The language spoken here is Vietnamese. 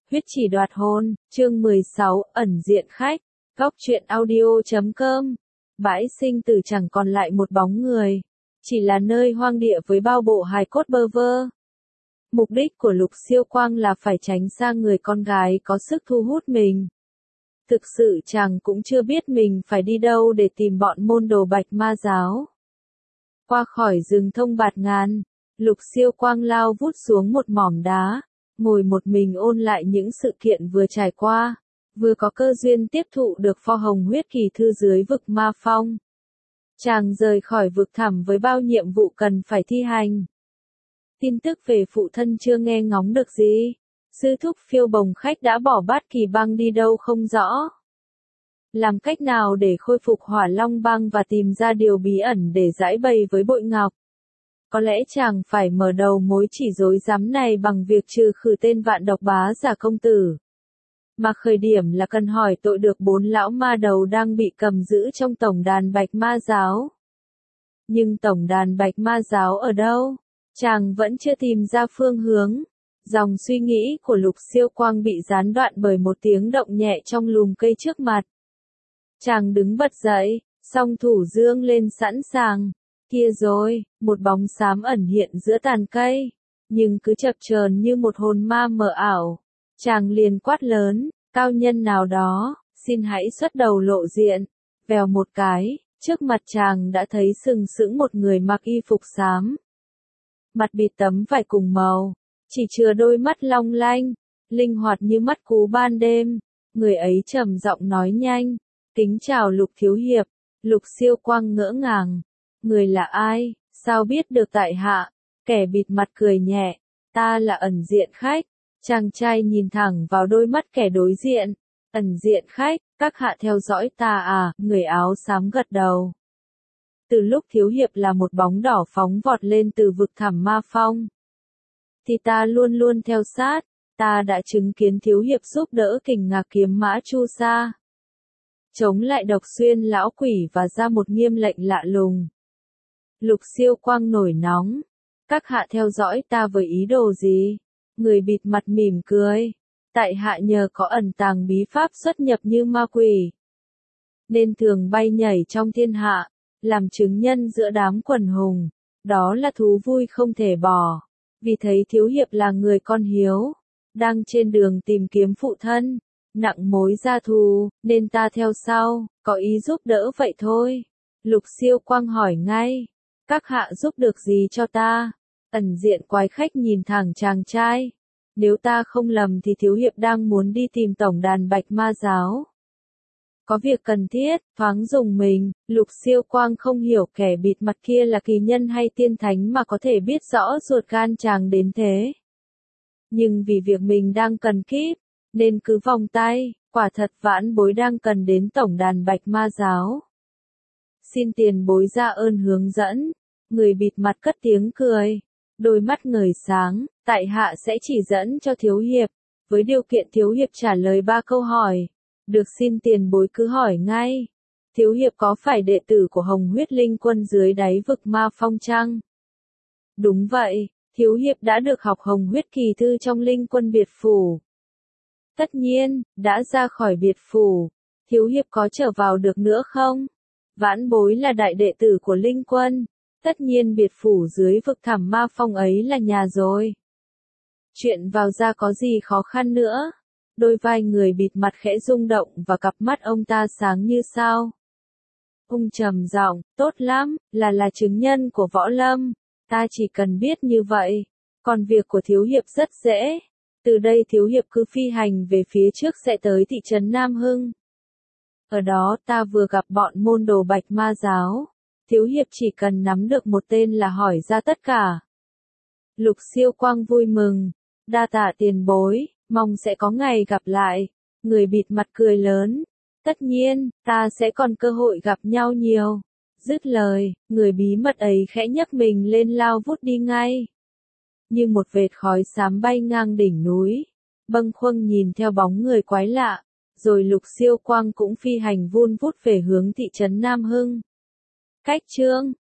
Huyết chỉ đoạt hồn, chương 16, ẩn diện khách, góc truyện audio.com. Bãi sinh tử chẳng còn lại một bóng người, chỉ là nơi hoang địa với bao bộ hài cốt bơ vơ. Mục đích của Lục Siêu Quang là phải tránh xa người con gái có sức thu hút mình. Thực sự chàng cũng chưa biết mình phải đi đâu để tìm bọn môn đồ Bạch Ma giáo. Qua khỏi rừng thông bạt ngàn, Lục Siêu Quang lao vút xuống một mỏm đá, ngồi một mình ôn lại những sự kiện vừa trải qua, vừa có cơ duyên tiếp thụ được pho hồng huyết kỳ thư dưới vực ma phong. Chàng rời khỏi vực thẳm với bao nhiệm vụ cần phải thi hành. Tin tức về phụ thân chưa nghe ngóng được gì. Sư thúc Phiêu Bồng Khách đã bỏ Bát Kỳ Băng đi đâu không rõ. Làm cách nào để khôi phục Hỏa Long Băng và tìm ra điều bí ẩn để giải bày với Bội Ngọc? Có lẽ chàng phải mở đầu mối chỉ rối rắm này bằng việc trừ khử tên vạn độc bá giả công tử. Mà khởi điểm là cần hỏi tội được 4 lão ma đầu đang bị cầm giữ trong tổng đàn Bạch Ma giáo. Nhưng tổng đàn Bạch Ma giáo ở đâu? Chàng vẫn chưa tìm ra phương hướng. Dòng suy nghĩ của Lục Siêu Quang bị gián đoạn bởi một tiếng động nhẹ trong lùm cây trước mặt. Chàng đứng bật dậy, song thủ dương lên sẵn sàng. Kia rồi, một bóng xám ẩn hiện giữa tàn cây, nhưng cứ chập chờn như một hồn ma mờ ảo. Chàng liền quát lớn, cao nhân nào đó, xin hãy xuất đầu lộ diện. Vèo một cái, trước mặt chàng đã thấy sừng sững một người mặc y phục xám. Mặt bịt tấm vải cùng màu, chỉ chừa đôi mắt long lanh, linh hoạt như mắt cú ban đêm. Người ấy trầm giọng nói nhanh, kính chào Lục thiếu hiệp. Lục Siêu Quang ngỡ ngàng, người là ai, sao biết được tại hạ? Kẻ bịt mặt cười nhẹ, ta là ẩn diện khách. Chàng trai nhìn thẳng vào đôi mắt kẻ đối diện. Ẩn diện khách, các hạ theo dõi ta à? Người áo xám gật đầu. Từ lúc thiếu hiệp là một bóng đỏ phóng vọt lên từ vực thẳm ma phong, thì ta luôn luôn theo sát. Ta đã chứng kiến thiếu hiệp giúp đỡ Kình Ngạc kiếm mã Chu Sa chống lại Độc Xuyên lão quỷ và ra một nghiêm lệnh lạ lùng. Lục Siêu Quang nổi nóng, các hạ theo dõi ta với ý đồ gì? Người bịt mặt mỉm cười, tại hạ nhờ có ẩn tàng bí pháp xuất nhập như ma quỷ, nên thường bay nhảy trong thiên hạ, làm chứng nhân giữa đám quần hùng. Đó là thú vui không thể bỏ. Vì thấy thiếu hiệp là người con hiếu, đang trên đường tìm kiếm phụ thân, nặng mối gia thù, nên ta theo sau, có ý giúp đỡ vậy thôi. Lục Siêu Quang hỏi ngay, các hạ giúp được gì cho ta? Ẩn diện quái khách nhìn thẳng chàng trai. Nếu ta không lầm thì thiếu hiệp đang muốn đi tìm tổng đàn Bạch Ma giáo. Có việc cần thiết, thoáng dùng mình. Lục Siêu Quang không hiểu kẻ bịt mặt kia là kỳ nhân hay tiên thánh mà có thể biết rõ ruột gan chàng đến thế. Nhưng vì việc mình đang cần kíp, nên cứ vòng tay. Quả thật vãn bối đang cần đến tổng đàn Bạch Ma giáo. Xin tiền bối ra ơn hướng dẫn. Người bịt mặt cất tiếng cười, đôi mắt ngời sáng, tại hạ sẽ chỉ dẫn cho thiếu hiệp, với điều kiện thiếu hiệp trả lời 3 câu hỏi. Được, xin tiền bối cứ hỏi ngay. Thiếu hiệp có phải đệ tử của Hồng Huyết Linh Quân dưới đáy vực ma phong chăng? Đúng vậy, thiếu hiệp đã được học Hồng Huyết kỳ thư trong Linh Quân biệt phủ. Tất nhiên, đã ra khỏi biệt phủ, thiếu hiệp có trở vào được nữa không? Vãn bối là đại đệ tử của Linh Quân, tất nhiên biệt phủ dưới vực thẳm ma phong ấy là nhà rồi. Chuyện vào ra có gì khó khăn nữa? Đôi vai người bịt mặt khẽ rung động và cặp mắt ông ta sáng như sao. Ông trầm giọng, tốt lắm, là chứng nhân của võ lâm. Ta chỉ cần biết như vậy. Còn việc của thiếu hiệp rất dễ. Từ đây thiếu hiệp cứ phi hành về phía trước sẽ tới thị trấn Nam Hưng. Ở đó ta vừa gặp bọn môn đồ Bạch Ma giáo. Thiếu hiệp chỉ cần nắm được một tên là hỏi ra tất cả. Lục Siêu Quang vui mừng. Đa tạ tiền bối, mong sẽ có ngày gặp lại. Người bịt mặt cười lớn. Tất nhiên, ta sẽ còn cơ hội gặp nhau nhiều. Dứt lời, người bí mật ấy khẽ nhấc mình lên lao vút đi ngay. Như một vệt khói xám bay ngang đỉnh núi. Bâng khuâng nhìn theo bóng người quái lạ. Rồi Lục Siêu Quang cũng phi hành vun vút về hướng thị trấn Nam Hưng. Cách chương